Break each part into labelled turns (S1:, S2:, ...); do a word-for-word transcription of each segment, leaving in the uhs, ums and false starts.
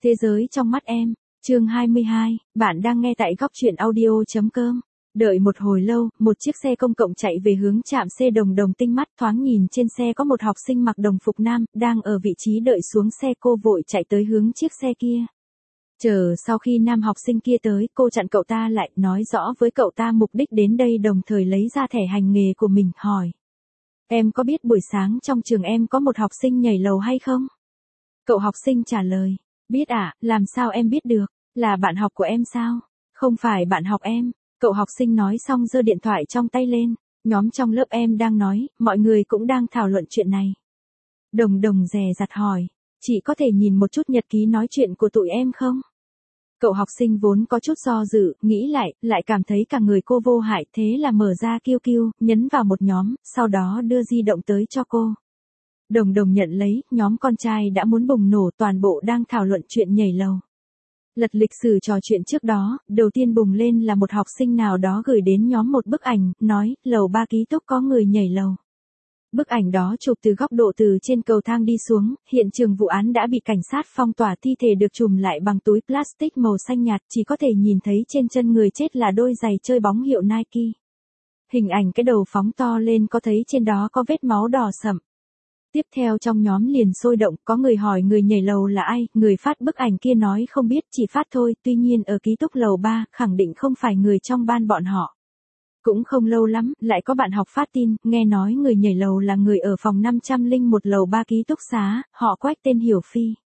S1: Thế giới trong mắt em, chương hai mươi hai, bạn đang nghe tại góc truyện audio.com. Đợi một hồi lâu, một chiếc xe công cộng chạy về hướng trạm xe Đồng Đồng. Tinh mắt thoáng nhìn trên xe có một học sinh mặc đồng phục nam, đang ở vị trí đợi xuống xe. Cô vội chạy tới hướng chiếc xe kia. Chờ sau khi nam học sinh kia tới, cô chặn cậu ta lại, nói rõ với cậu ta mục đích đến đây, đồng thời lấy ra thẻ hành nghề của mình, hỏi. Em có biết buổi sáng trong trường em có một học sinh nhảy lầu hay không? Cậu học sinh trả lời. Biết ạ, à, làm sao em biết được? Là bạn học của em sao? Không phải bạn học em. Cậu học sinh nói xong giơ điện thoại trong tay lên. Nhóm trong lớp em đang nói, mọi người cũng đang thảo luận chuyện này. Đồng Đồng dè dặt hỏi. Chị có thể nhìn một chút nhật ký nói chuyện của tụi em không? Cậu học sinh vốn có chút do dự, nghĩ lại, lại cảm thấy cả người cô vô hại, thế là mở ra Q Q, nhấn vào một nhóm, sau đó đưa di động tới cho cô. Đồng Đồng nhận lấy, nhóm con trai đã muốn bùng nổ, toàn bộ đang thảo luận chuyện nhảy lầu. Lật lịch sử trò chuyện trước đó, đầu tiên bùng lên là một học sinh nào đó gửi đến nhóm một bức ảnh, nói, lầu ba ký túc có người nhảy lầu. Bức ảnh đó chụp từ góc độ từ trên cầu thang đi xuống, hiện trường vụ án đã bị cảnh sát phong tỏa, thi thể được trùm lại bằng túi plastic màu xanh nhạt, chỉ có thể nhìn thấy trên chân người chết là đôi giày chơi bóng hiệu Nike. Hình ảnh cái đầu phóng to lên, có thấy trên đó có vết máu đỏ sậm. Tiếp theo trong nhóm liền sôi động, có người hỏi người nhảy lầu là ai, người phát bức ảnh kia nói không biết, chỉ phát thôi, tuy nhiên ở ký túc lầu ba, khẳng định không phải người trong ban bọn họ. Cũng không lâu lắm, lại có bạn học phát tin, nghe nói người nhảy lầu là người ở phòng năm trăm lẻ một lầu ba ký túc xá, họ Quách tên Hiểu Phi.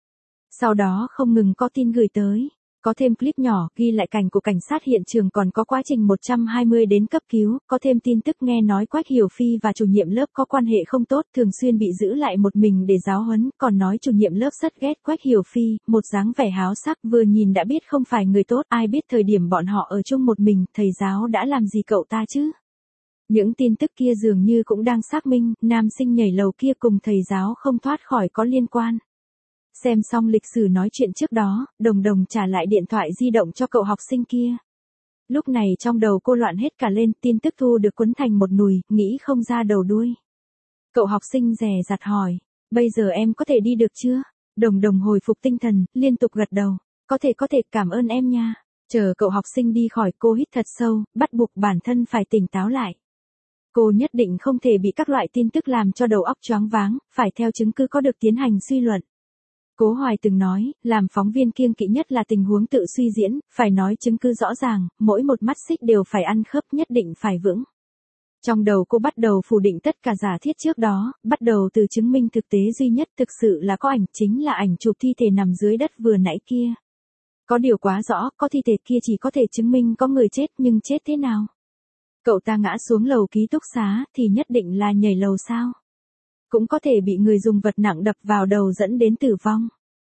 S1: Sau đó không ngừng có tin gửi tới. Có thêm clip nhỏ, ghi lại cảnh của cảnh sát hiện trường, còn có quá trình một trăm hai mươi đến cấp cứu, có thêm tin tức nghe nói Quách Hiểu Phi và chủ nhiệm lớp có quan hệ không tốt, thường xuyên bị giữ lại một mình để giáo huấn, còn nói chủ nhiệm lớp rất ghét Quách Hiểu Phi, một dáng vẻ háo sắc, vừa nhìn đã biết không phải người tốt, ai biết thời điểm bọn họ ở chung một mình, thầy giáo đã làm gì cậu ta chứ? Những tin tức kia dường như cũng đang xác minh, nam sinh nhảy lầu kia cùng thầy giáo không thoát khỏi có liên quan. Xem xong lịch sử nói chuyện trước đó, Đồng Đồng trả lại điện thoại di động cho cậu học sinh kia. Lúc này trong đầu cô loạn hết cả lên, tin tức thu được quấn thành một nùi, nghĩ không ra đầu đuôi. Cậu học sinh dè dặt hỏi, bây giờ em có thể đi được chưa? Đồng Đồng hồi phục tinh thần, liên tục gật đầu, có thể có thể, cảm ơn em nha. Chờ cậu học sinh đi khỏi, cô hít thật sâu, bắt buộc bản thân phải tỉnh táo lại. Cô nhất định không thể bị các loại tin tức làm cho đầu óc choáng váng, phải theo chứng cứ có được tiến hành suy luận. Cố Hoài từng nói, làm phóng viên kiêng kỵ nhất là tình huống tự suy diễn, phải nói chứng cứ rõ ràng, mỗi một mắt xích đều phải ăn khớp, nhất định phải vững. Trong đầu cô bắt đầu phủ định tất cả giả thiết trước đó, bắt đầu từ chứng minh thực tế duy nhất thực sự là có ảnh, chính là ảnh chụp thi thể nằm dưới đất vừa nãy kia. Có điều quá rõ, có thi thể kia chỉ có thể chứng minh có người chết, nhưng chết thế nào? Cậu ta ngã xuống lầu ký túc xá thì nhất định là nhảy lầu sao? Cũng có thể bị người dùng vật nặng đập vào đầu dẫn đến tử vong.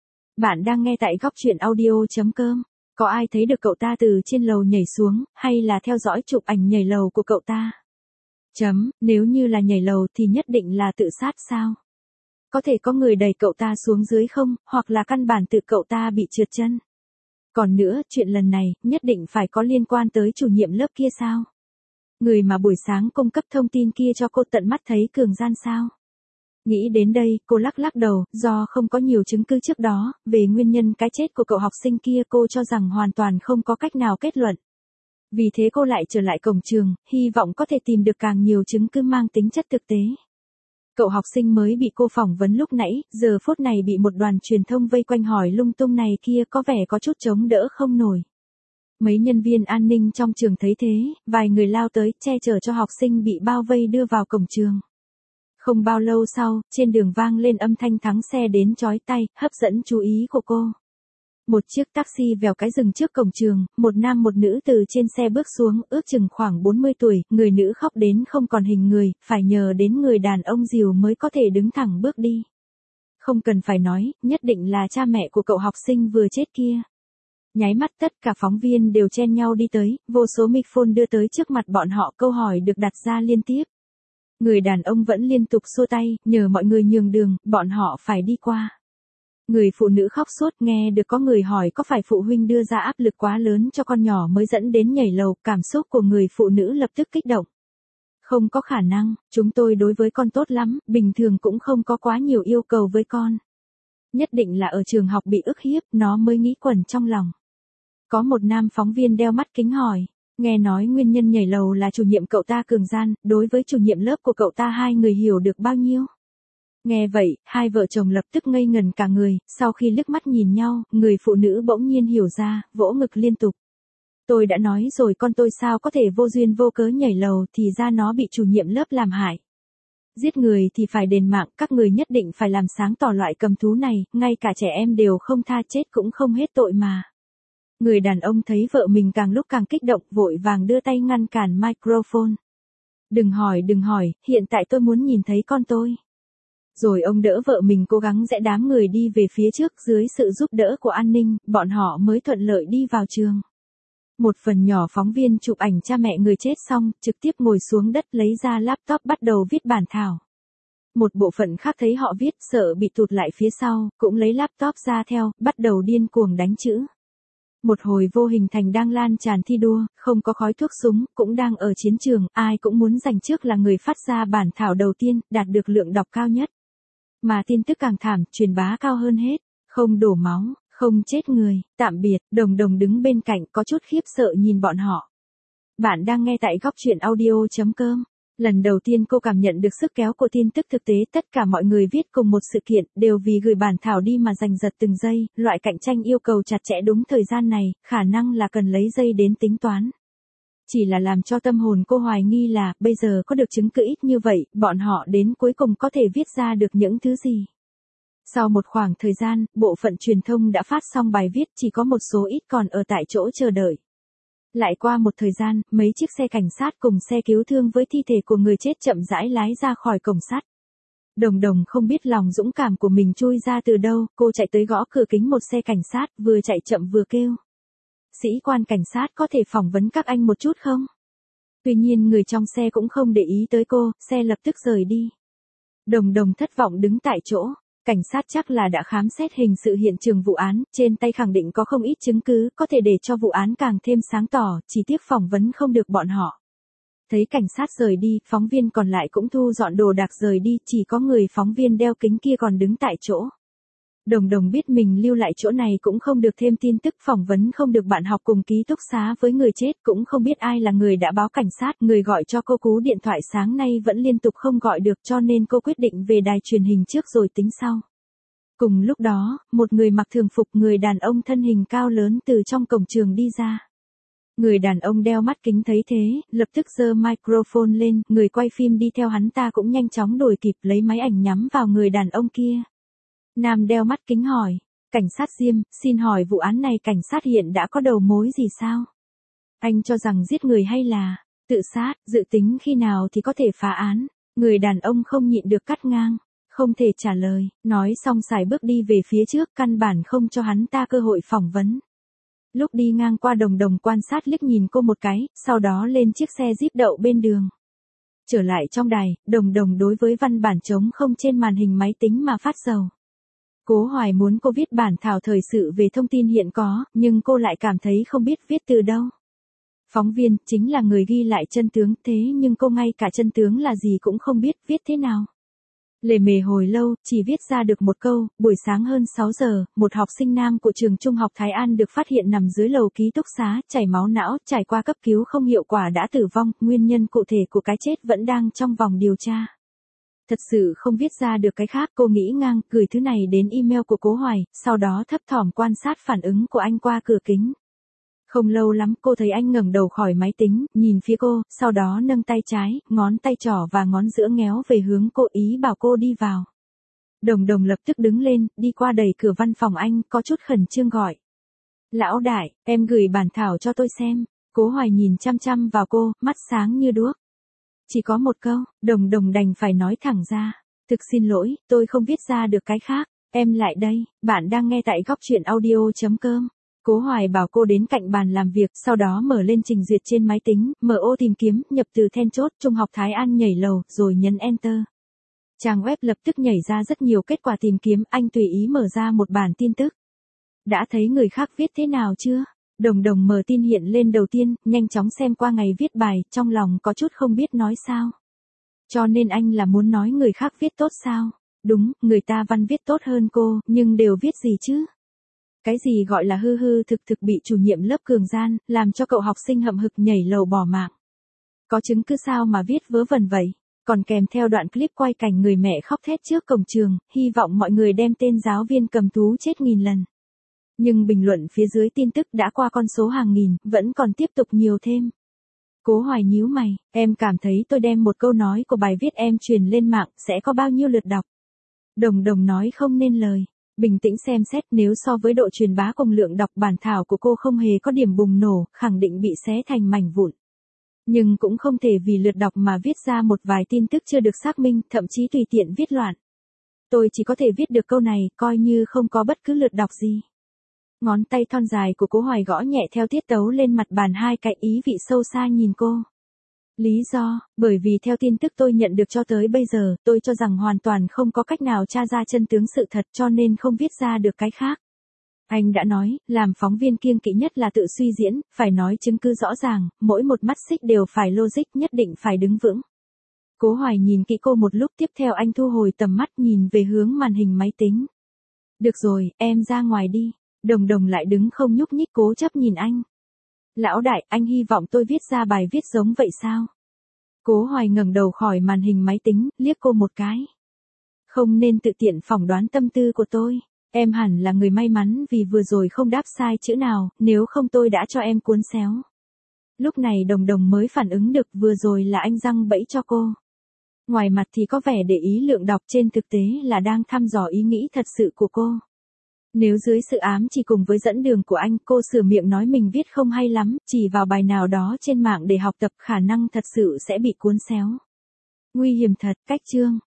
S1: Bạn đang nghe tại góc truyện audio.com. Có ai thấy được cậu ta từ trên lầu nhảy xuống, hay là theo dõi chụp ảnh nhảy lầu của cậu ta? Chấm, nếu như là nhảy lầu thì nhất định là tự sát sao? Có thể có người đẩy cậu ta xuống dưới không, hoặc là căn bản tự cậu ta bị trượt chân? Còn nữa, chuyện lần này, nhất định phải có liên quan tới chủ nhiệm lớp kia sao? Người mà buổi sáng cung cấp thông tin kia cho cô tận mắt thấy cường gian sao? Nghĩ đến đây, cô lắc lắc đầu, do không có nhiều chứng cứ trước đó, về nguyên nhân cái chết của cậu học sinh kia, cô cho rằng hoàn toàn không có cách nào kết luận. Vì thế cô lại trở lại cổng trường, hy vọng có thể tìm được càng nhiều chứng cứ mang tính chất thực tế. Cậu học sinh mới bị cô phỏng vấn lúc nãy, giờ phút này bị một đoàn truyền thông vây quanh hỏi lung tung này kia, có vẻ có chút chống đỡ không nổi. Mấy nhân viên an ninh trong trường thấy thế, vài người lao tới, che chở cho học sinh bị bao vây đưa vào cổng trường. Không bao lâu sau, trên đường vang lên âm thanh thắng xe đến chói tai, hấp dẫn chú ý của cô. Một chiếc taxi vèo cái dừng trước cổng trường, một nam một nữ từ trên xe bước xuống, ước chừng khoảng bốn mươi tuổi, người nữ khóc đến không còn hình người, phải nhờ đến người đàn ông dìu mới có thể đứng thẳng bước đi. Không cần phải nói, nhất định là cha mẹ của cậu học sinh vừa chết kia. Nháy mắt tất cả phóng viên đều chen nhau đi tới, vô số microphone đưa tới trước mặt bọn họ, câu hỏi được đặt ra liên tiếp. Người đàn ông vẫn liên tục xua tay, nhờ mọi người nhường đường, bọn họ phải đi qua. Người phụ nữ khóc suốt, nghe được có người hỏi có phải phụ huynh đưa ra áp lực quá lớn cho con nhỏ mới dẫn đến nhảy lầu, cảm xúc của người phụ nữ lập tức kích động. Không có khả năng, chúng tôi đối với con tốt lắm, bình thường cũng không có quá nhiều yêu cầu với con. Nhất định là ở trường học bị ức hiếp, nó mới nghĩ quẩn trong lòng. Có một nam phóng viên đeo mắt kính hỏi, nghe nói nguyên nhân nhảy lầu là chủ nhiệm cậu ta cường gian, đối với chủ nhiệm lớp của cậu ta hai người hiểu được bao nhiêu? Nghe vậy, hai vợ chồng lập tức ngây ngần cả người, sau khi liếc mắt nhìn nhau, người phụ nữ bỗng nhiên hiểu ra, vỗ ngực liên tục. Tôi đã nói rồi, con tôi sao có thể vô duyên vô cớ nhảy lầu, thì ra nó bị chủ nhiệm lớp làm hại. Giết người thì phải đền mạng, các người nhất định phải làm sáng tỏ loại cầm thú này, ngay cả trẻ em đều không tha, chết cũng không hết tội mà. Người đàn ông thấy vợ mình càng lúc càng kích động, vội vàng đưa tay ngăn cản microphone. Đừng hỏi, đừng hỏi, hiện tại tôi muốn nhìn thấy con tôi. Rồi ông đỡ vợ mình cố gắng rẽ đám người đi về phía trước, dưới sự giúp đỡ của an ninh, bọn họ mới thuận lợi đi vào trường. Một phần nhỏ phóng viên chụp ảnh cha mẹ người chết xong, trực tiếp ngồi xuống đất lấy ra laptop bắt đầu viết bản thảo. Một bộ phận khác thấy họ viết, sợ bị tụt lại phía sau, cũng lấy laptop ra theo, bắt đầu điên cuồng đánh chữ. Một hồi vô hình thành đang lan tràn thi đua, không có khói thuốc súng, cũng đang ở chiến trường, ai cũng muốn giành trước là người phát ra bản thảo đầu tiên, đạt được lượng đọc cao nhất. Mà tin tức càng thảm, truyền bá cao hơn hết, không đổ máu, không chết người, tạm biệt. Đồng Đồng đứng bên cạnh có chút khiếp sợ nhìn bọn họ. Bạn đang nghe tại góc truyện audio.com. Lần đầu tiên cô cảm nhận được sức kéo của tin tức thực tế, tất cả mọi người viết cùng một sự kiện, đều vì gửi bản thảo đi mà giành giật từng giây, loại cạnh tranh yêu cầu chặt chẽ đúng thời gian này, khả năng là cần lấy giây đến tính toán. Chỉ là làm cho tâm hồn cô hoài nghi là, bây giờ có được chứng cứ ít như vậy, bọn họ đến cuối cùng có thể viết ra được những thứ gì. Sau một khoảng thời gian, bộ phận truyền thông đã phát xong bài viết, chỉ có một số ít còn ở tại chỗ chờ đợi. Lại qua một thời gian, mấy chiếc xe cảnh sát cùng xe cứu thương với thi thể của người chết chậm rãi lái ra khỏi cổng sắt. Đồng Đồng không biết lòng dũng cảm của mình chui ra từ đâu, cô chạy tới gõ cửa kính một xe cảnh sát, vừa chạy chậm vừa kêu. Sĩ quan cảnh sát có thể phỏng vấn các anh một chút không? Tuy nhiên người trong xe cũng không để ý tới cô, xe lập tức rời đi. Đồng Đồng thất vọng đứng tại chỗ. Cảnh sát chắc là đã khám xét hình sự hiện trường vụ án, trên tay khẳng định có không ít chứng cứ, có thể để cho vụ án càng thêm sáng tỏ, chỉ tiếc phỏng vấn không được bọn họ. Thấy cảnh sát rời đi, phóng viên còn lại cũng thu dọn đồ đạc rời đi, chỉ có người phóng viên đeo kính kia còn đứng tại chỗ. Đồng Đồng biết mình lưu lại chỗ này cũng không được thêm tin tức, phỏng vấn không được bạn học cùng ký túc xá với người chết, cũng không biết ai là người đã báo cảnh sát, người gọi cho cô cú điện thoại sáng nay vẫn liên tục không gọi được, cho nên cô quyết định về đài truyền hình trước rồi tính sau. Cùng lúc đó, một người mặc thường phục, người đàn ông thân hình cao lớn từ trong cổng trường đi ra. Người đàn ông đeo mắt kính thấy thế, lập tức giơ microphone lên, người quay phim đi theo hắn ta cũng nhanh chóng đuổi kịp, lấy máy ảnh nhắm vào người đàn ông kia. Nam đeo mắt kính hỏi, cảnh sát Diêm, xin hỏi vụ án này cảnh sát hiện đã có đầu mối gì sao? Anh cho rằng giết người hay là tự sát, dự tính khi nào thì có thể phá án? Người đàn ông không nhịn được cắt ngang, không thể trả lời, nói xong xài bước đi về phía trước, căn bản không cho hắn ta cơ hội phỏng vấn. Lúc đi ngang qua Đồng Đồng quan sát liếc nhìn cô một cái, sau đó lên chiếc xe Jeep đậu bên đường. Trở lại trong đài, Đồng Đồng đối với văn bản trống không trên màn hình máy tính mà phát sầu. Cố Hoài muốn cô viết bản thảo thời sự về thông tin hiện có, nhưng cô lại cảm thấy không biết viết từ đâu. Phóng viên chính là người ghi lại chân tướng, thế nhưng cô ngay cả chân tướng là gì cũng không biết, viết thế nào. Lề mề hồi lâu, chỉ viết ra được một câu, buổi sáng hơn sáu giờ, một học sinh nam của trường trung học Thái An được phát hiện nằm dưới lầu ký túc xá, chảy máu não, trải qua cấp cứu không hiệu quả đã tử vong, nguyên nhân cụ thể của cái chết vẫn đang trong vòng điều tra. Thật sự không viết ra được cái khác, cô nghĩ ngang, gửi thứ này đến email của Cố Hoài, sau đó thấp thỏm quan sát phản ứng của anh qua cửa kính. Không lâu lắm, cô thấy anh ngẩng đầu khỏi máy tính, nhìn phía cô, sau đó nâng tay trái, ngón tay trỏ và ngón giữa ngéo về hướng cô, ý bảo cô đi vào. Đồng Đồng lập tức đứng lên, đi qua đẩy cửa văn phòng anh, có chút khẩn trương gọi. Lão đại, em gửi bản thảo cho tôi xem. Cố Hoài nhìn chăm chăm vào cô, mắt sáng như đuốc. Chỉ có một câu, Đồng Đồng đành phải nói thẳng ra. Thực xin lỗi, tôi không viết ra được cái khác. Em lại đây, bạn đang nghe tại góc truyện audio.com. Cố Hoài bảo cô đến cạnh bàn làm việc, sau đó mở lên trình duyệt trên máy tính, mở ô tìm kiếm, nhập từ then chốt, Trung học Thái An nhảy lầu, rồi nhấn Enter. Trang web lập tức nhảy ra rất nhiều kết quả tìm kiếm, anh tùy ý mở ra một bản tin tức. Đã thấy người khác viết thế nào chưa? Đồng Đồng mở tin hiện lên đầu tiên, nhanh chóng xem qua ngày viết bài, trong lòng có chút không biết nói sao. Cho nên anh là muốn nói người khác viết tốt sao? Đúng, người ta văn viết tốt hơn cô, nhưng đều viết gì chứ? Cái gì gọi là hư hư thực thực bị chủ nhiệm lớp cường gian, làm cho cậu học sinh hậm hực nhảy lầu bỏ mạng. Có chứng cứ sao mà viết vớ vẩn vậy? Còn kèm theo đoạn clip quay cảnh người mẹ khóc thét trước cổng trường, hy vọng mọi người đem tên giáo viên cầm thú chết nghìn lần. Nhưng bình luận phía dưới tin tức đã qua con số hàng nghìn, vẫn còn tiếp tục nhiều thêm. Cố Hoài nhíu mày, em cảm thấy tôi đem một câu nói của bài viết em truyền lên mạng, sẽ có bao nhiêu lượt đọc? Đồng Đồng nói không nên lời. Bình tĩnh xem xét, nếu so với độ truyền bá cùng lượng đọc bản thảo của cô không hề có điểm bùng nổ, khẳng định bị xé thành mảnh vụn. Nhưng cũng không thể vì lượt đọc mà viết ra một vài tin tức chưa được xác minh, thậm chí tùy tiện viết loạn. Tôi chỉ có thể viết được câu này, coi như không có bất cứ lượt đọc gì. Ngón tay thon dài của Cố Hoài gõ nhẹ theo tiết tấu lên mặt bàn, hai cái ý vị sâu xa nhìn cô. Lý do, bởi vì theo tin tức tôi nhận được cho tới bây giờ, tôi cho rằng hoàn toàn không có cách nào tra ra chân tướng sự thật, cho nên không viết ra được cái khác. Anh đã nói, làm phóng viên kiêng kỵ nhất là tự suy diễn, phải nói chứng cứ rõ ràng, mỗi một mắt xích đều phải logic, nhất định phải đứng vững. Cố Hoài nhìn kỹ cô một lúc, tiếp theo anh thu hồi tầm mắt nhìn về hướng màn hình máy tính. Được rồi, em ra ngoài đi. Đồng Đồng lại đứng không nhúc nhích cố chấp nhìn anh. Lão đại, anh hy vọng tôi viết ra bài viết giống vậy sao? Cố Hoài ngẩng đầu khỏi màn hình máy tính, liếc cô một cái. Không nên tự tiện phỏng đoán tâm tư của tôi. Em hẳn là người may mắn vì vừa rồi không đáp sai chữ nào, nếu không tôi đã cho em cuốn xéo. Lúc này Đồng Đồng mới phản ứng được vừa rồi là anh giăng bẫy cho cô. Ngoài mặt thì có vẻ để ý lượng đọc, trên thực tế là đang thăm dò ý nghĩ thật sự của cô. Nếu dưới sự ám chỉ cùng với dẫn đường của anh, cô sửa miệng nói mình viết không hay lắm, chỉ vào bài nào đó trên mạng để học tập, khả năng thật sự sẽ bị cuốn xéo. Nguy hiểm thật, cách chương.